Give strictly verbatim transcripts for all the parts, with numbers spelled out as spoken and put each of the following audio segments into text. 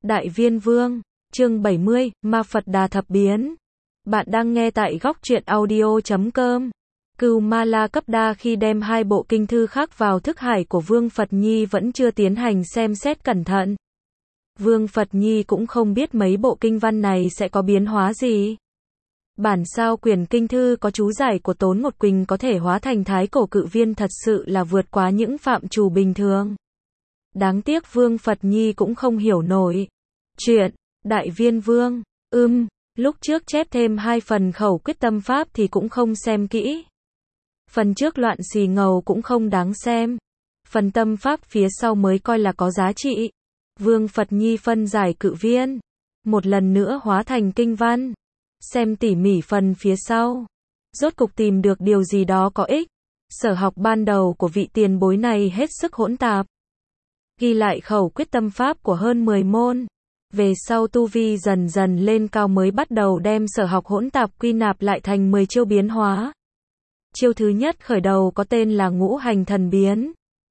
Đại Viên Vương, chương bảy mươi, Ma Phật Đà Thập Biến. Bạn đang nghe tại góc truyện audio chấm com. Cưu Ma La Cấp Đa khi đem hai bộ kinh thư khác vào thức hải của Vương Phật Nhi vẫn chưa tiến hành xem xét cẩn thận. Vương Phật Nhi cũng không biết mấy bộ kinh văn này sẽ có biến hóa gì. Bản sao quyển kinh thư có chú giải của Tốn Ngột Quỳnh có thể hóa thành thái cổ cự viên thật sự là vượt quá những phạm trù bình thường. Đáng tiếc Vương Phật Nhi cũng không hiểu nổi. Chuyện, Đại Viên Vương, ưm, lúc trước chép thêm hai phần khẩu quyết tâm pháp thì cũng không xem kỹ. Phần trước loạn xì ngầu cũng không đáng xem. Phần tâm pháp phía sau mới coi là có giá trị. Vương Phật Nhi phân giải cự viên. Một lần nữa hóa thành kinh văn. Xem tỉ mỉ phần phía sau. Rốt cục tìm được điều gì đó có ích. Sở học ban đầu của vị tiền bối này hết sức hỗn tạp. Ghi lại khẩu quyết tâm pháp của hơn mười môn. Về sau tu vi dần dần lên cao mới bắt đầu đem sở học hỗn tạp quy nạp lại thành mười chiêu biến hóa. Chiêu thứ nhất khởi đầu có tên là Ngũ Hành Thần Biến.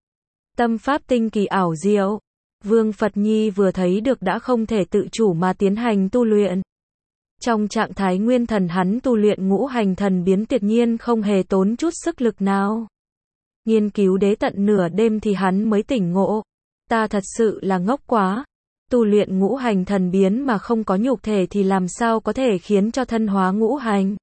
Tâm pháp tinh kỳ ảo diệu. Vương Phật Nhi vừa thấy được đã không thể tự chủ mà tiến hành tu luyện. Trong trạng thái nguyên thần hắn tu luyện Ngũ Hành Thần Biến tuyệt nhiên không hề tốn chút sức lực nào. Nghiên cứu đế tận nửa đêm thì hắn mới tỉnh ngộ. Ta thật sự là ngốc quá. Tu luyện Ngũ Hành Thần Biến mà không có nhục thể thì làm sao có thể khiến cho thân hóa ngũ hành.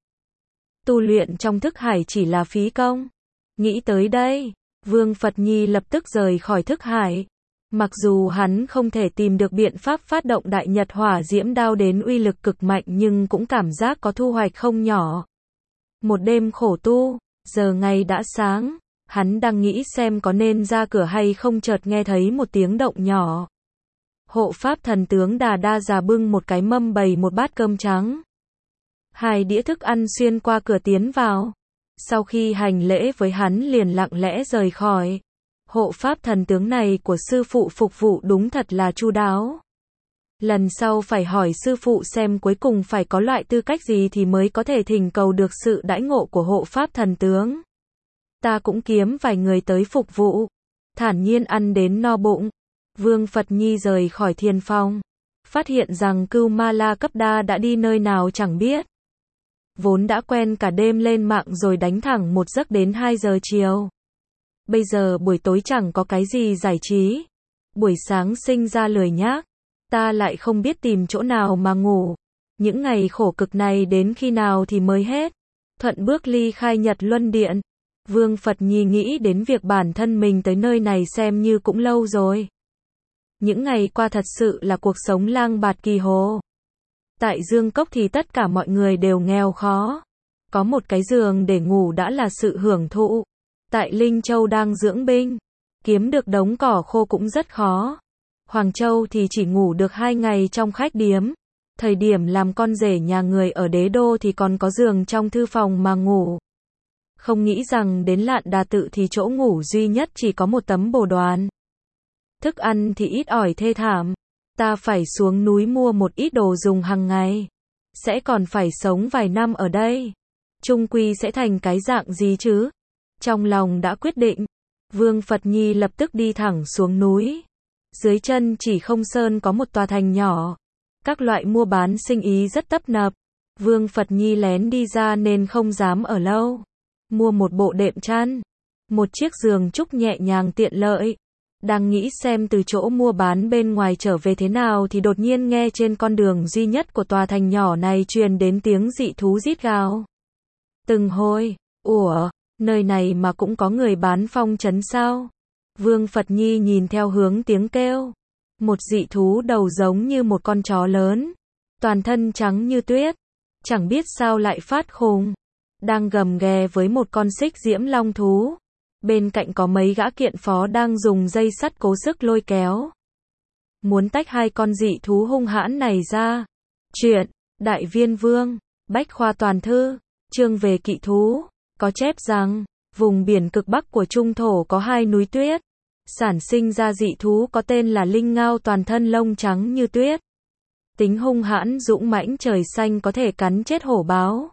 Tu luyện trong thức hải chỉ là phí công. Nghĩ tới đây, Vương Phật Nhi lập tức rời khỏi thức hải. Mặc dù hắn không thể tìm được biện pháp phát động đại nhật hỏa diễm đao đến uy lực cực mạnh nhưng cũng cảm giác có thu hoạch không nhỏ. Một đêm khổ tu, giờ ngày đã sáng, hắn đang nghĩ xem có nên ra cửa hay không chợt nghe thấy một tiếng động nhỏ. Hộ pháp thần tướng Đà Đa già bưng một cái mâm bày một bát cơm trắng. Hai đĩa thức ăn xuyên qua cửa tiến vào. Sau khi hành lễ với hắn liền lặng lẽ rời khỏi. Hộ pháp thần tướng này của sư phụ phục vụ đúng thật là chu đáo. Lần sau phải hỏi sư phụ xem cuối cùng phải có loại tư cách gì thì mới có thể thỉnh cầu được sự đãi ngộ của hộ pháp thần tướng. Ta cũng kiếm vài người tới phục vụ. Thản nhiên ăn đến no bụng. Vương Phật Nhi rời khỏi thiền phong. Phát hiện rằng Cưu Ma La Cấp Đa đã đi nơi nào chẳng biết. Vốn đã quen cả đêm lên mạng rồi đánh thẳng một giấc đến hai giờ chiều. Bây giờ buổi tối chẳng có cái gì giải trí. Buổi sáng sinh ra lười nhác. Ta lại không biết tìm chỗ nào mà ngủ. Những ngày khổ cực này đến khi nào thì mới hết. Thuận bước ly khai Nhật Luân Điện. Vương Phật Nhi nghĩ đến việc bản thân mình tới nơi này xem như cũng lâu rồi. Những ngày qua thật sự là cuộc sống lang bạt kỳ hồ. Tại Dương Cốc thì tất cả mọi người đều nghèo khó. Có một cái giường để ngủ đã là sự hưởng thụ. Tại Linh Châu đang dưỡng binh. Kiếm được đống cỏ khô cũng rất khó. Hoàng Châu thì chỉ ngủ được hai ngày trong khách điếm. Thời điểm làm con rể nhà người ở đế đô thì còn có giường trong thư phòng mà ngủ. Không nghĩ rằng đến Lạn Đà Tự thì chỗ ngủ duy nhất chỉ có một tấm bồ đoàn. Thức ăn thì ít ỏi thê thảm. Ta phải xuống núi mua một ít đồ dùng hàng ngày. Sẽ còn phải sống vài năm ở đây. Chung quy sẽ thành cái dạng gì chứ? Trong lòng đã quyết định. Vương Phật Nhi lập tức đi thẳng xuống núi. Dưới chân chỉ không sơn có một tòa thành nhỏ. Các loại mua bán sinh ý rất tấp nập. Vương Phật Nhi lén đi ra nên không dám ở lâu. Mua một bộ đệm chăn. Một chiếc giường trúc nhẹ nhàng tiện lợi. Đang nghĩ xem từ chỗ mua bán bên ngoài trở về thế nào thì đột nhiên nghe trên con đường duy nhất của tòa thành nhỏ này truyền đến tiếng dị thú rít gào. Từng hồi, ủa, nơi này mà cũng có người bán phong trấn sao? Vương Phật Nhi nhìn theo hướng tiếng kêu. Một dị thú đầu giống như một con chó lớn. Toàn thân trắng như tuyết. Chẳng biết sao lại phát khùng. Đang gầm ghè với một con xích diễm long thú. Bên cạnh có mấy gã kiện phó đang dùng dây sắt cố sức lôi kéo. Muốn tách hai con dị thú hung hãn này ra. Chuyện, Đại Viên Vương, Bách Khoa Toàn Thư, chương về kỵ thú. Có chép rằng, vùng biển cực bắc của Trung Thổ có hai núi tuyết. Sản sinh ra dị thú có tên là Linh Ngao toàn thân lông trắng như tuyết. Tính hung hãn dũng mãnh trời xanh có thể cắn chết hổ báo.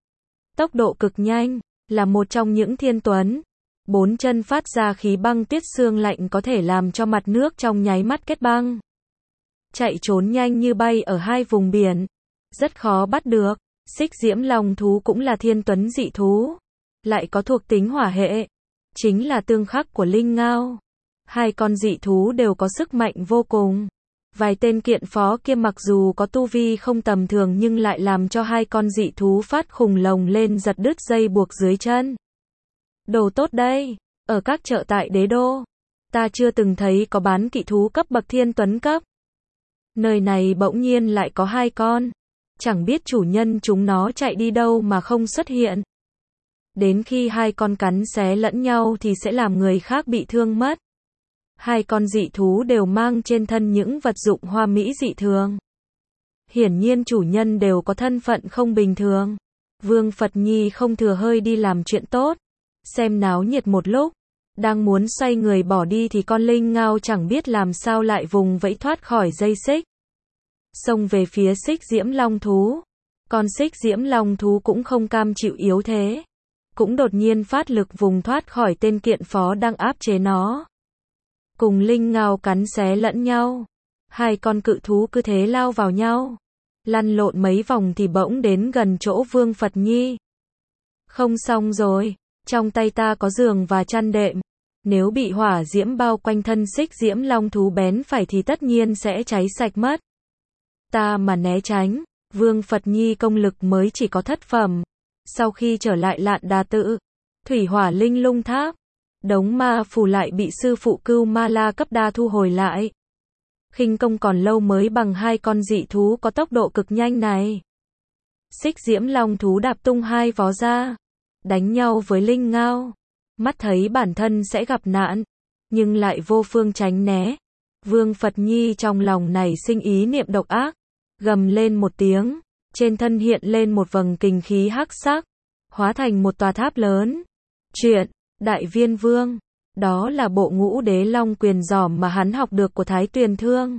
Tốc độ cực nhanh, là một trong những thiên tuấn. Bốn chân phát ra khí băng tuyết xương lạnh có thể làm cho mặt nước trong nháy mắt kết băng. chạy trốn nhanh như bay ở hai vùng biển, rất khó bắt được. Xích diễm long thú cũng là thiên tuấn dị thú, lại có thuộc tính hỏa hệ, chính là tương khắc của linh ngao. Hai con dị thú đều có sức mạnh vô cùng. Vài tên kiện phó kia mặc dù có tu vi không tầm thường nhưng lại làm cho hai con dị thú phát khùng lồng lên giật đứt dây buộc dưới chân. Đồ tốt đây, ở các chợ tại đế đô, ta chưa từng thấy có bán kỵ thú cấp bậc thiên tuấn cấp. Nơi này bỗng nhiên lại có hai con, chẳng biết chủ nhân chúng nó chạy đi đâu mà không xuất hiện. Đến khi hai con cắn xé lẫn nhau thì sẽ làm người khác bị thương mất. Hai con dị thú đều mang trên thân những vật dụng hoa mỹ dị thường. Hiển nhiên chủ nhân đều có thân phận không bình thường. Vương Phật Nhi không thừa hơi đi làm chuyện tốt, xem náo nhiệt một lúc, đang muốn xoay người bỏ đi thì con linh ngao chẳng biết làm sao lại vùng vẫy thoát khỏi dây xích, xông về phía xích diễm long thú. Con xích diễm long thú cũng không cam chịu yếu thế, cũng đột nhiên phát lực vùng thoát khỏi tên kiện phó đang áp chế nó. Cùng linh ngao cắn xé lẫn nhau, hai con cự thú cứ thế lao vào nhau, lăn lộn mấy vòng thì bỗng đến gần chỗ Vương Phật Nhi. Không xong rồi, trong tay ta có giường và chăn đệm, nếu bị hỏa diễm bao quanh thân xích diễm long thú bén phải thì tất nhiên sẽ cháy sạch mất. Ta mà né tránh, Vương Phật Nhi công lực mới chỉ có thất phẩm. Sau khi trở lại Lạn Đà Tự, thủy hỏa linh lung tháp, đống ma phù lại bị sư phụ Cưu Ma La cấp đa thu hồi lại. Khinh công còn lâu mới bằng hai con dị thú có tốc độ cực nhanh này. Xích diễm long thú đạp tung hai vó ra, đánh nhau với linh ngao. Mắt thấy bản thân sẽ gặp nạn, nhưng lại vô phương tránh né. Vương Phật Nhi trong lòng nảy sinh ý niệm độc ác, gầm lên một tiếng, trên thân hiện lên một vầng kình khí hắc sắc, hóa thành một tòa tháp lớn. Chuyện Đại Viên Vương, đó là bộ ngũ đế long quyền giỏm mà hắn học được của Thái Tuyền Thương.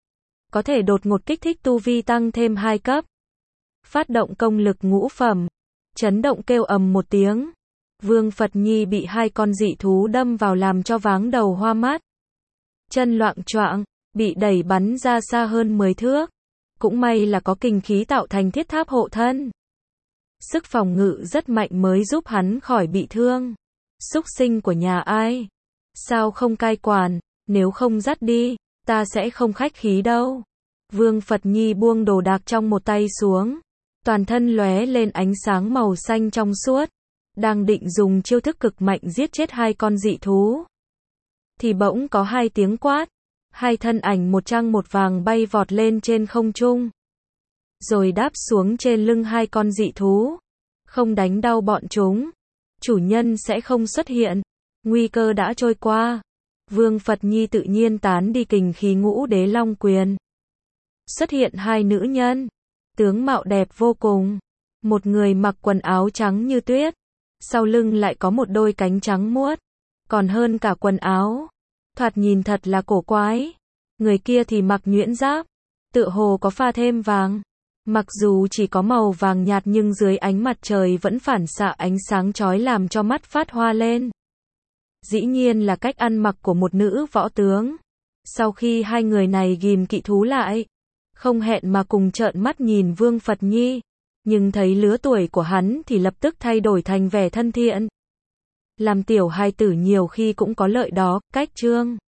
Có thể đột ngột kích thích tu vi tăng thêm hai cấp. Phát động công lực ngũ phẩm, chấn động kêu ầm một tiếng. Vương Phật Nhi bị hai con dị thú đâm vào làm cho váng đầu hoa mắt. Chân loạng choạng, bị đẩy bắn ra xa hơn mười thước. Cũng may là có kình khí tạo thành thiết tháp hộ thân. Sức phòng ngự rất mạnh mới giúp hắn khỏi bị thương. Súc sinh của nhà ai? Sao không cai quản, nếu không dắt đi, ta sẽ không khách khí đâu. Vương Phật Nhi buông đồ đạc trong một tay xuống, toàn thân lóe lên ánh sáng màu xanh trong suốt, đang định dùng chiêu thức cực mạnh giết chết hai con dị thú. Thì bỗng có hai tiếng quát, hai thân ảnh một trắng một vàng bay vọt lên trên không trung, rồi đáp xuống trên lưng hai con dị thú. Không đánh đau bọn chúng, chủ nhân sẽ không xuất hiện, nguy cơ đã trôi qua. Vương Phật Nhi tự nhiên tán đi kình khí ngũ đế long quyền. Xuất hiện hai nữ nhân, tướng mạo đẹp vô cùng. Một người mặc quần áo trắng như tuyết, sau lưng lại có một đôi cánh trắng muốt, còn hơn cả quần áo. Thoạt nhìn thật là cổ quái. Người kia thì mặc nhuyễn giáp, tựa hồ có pha thêm vàng. Mặc dù chỉ có màu vàng nhạt nhưng dưới ánh mặt trời vẫn phản xạ ánh sáng chói làm cho mắt phát hoa lên. Dĩ nhiên là cách ăn mặc của một nữ võ tướng. Sau khi hai người này ghim kỵ thú lại, không hẹn mà cùng trợn mắt nhìn Vương Phật Nhi, nhưng thấy lứa tuổi của hắn thì lập tức thay đổi thành vẻ thân thiện. Làm tiểu hài tử nhiều khi cũng có lợi đó, cách trương.